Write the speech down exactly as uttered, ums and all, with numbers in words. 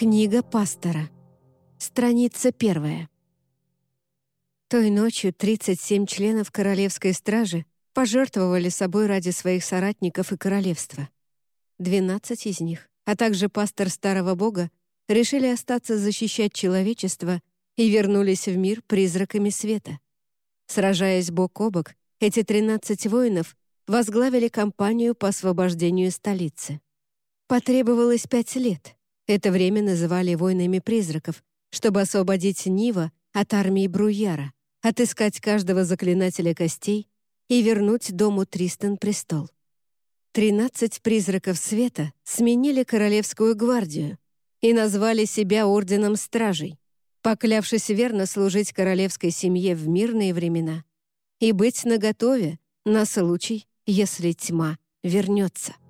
Книга пастора. Страница первая. Той ночью тридцать семь членов королевской стражи пожертвовали собой ради своих соратников и королевства. двенадцать из них, а также пастор Старого Бога, решили остаться защищать человечество и вернулись в мир призраками света. Сражаясь бок о бок, эти тринадцать воинов возглавили кампанию по освобождению столицы. Потребовалось пять лет. Это время называли войнами призраков, чтобы освободить Нива от армии Бруяра, отыскать каждого заклинателя костей и вернуть дому Тристан престол. Тринадцать призраков света сменили королевскую гвардию и назвали себя Орденом Стражей, поклявшись верно служить королевской семье в мирные времена и быть наготове на случай, если тьма вернется.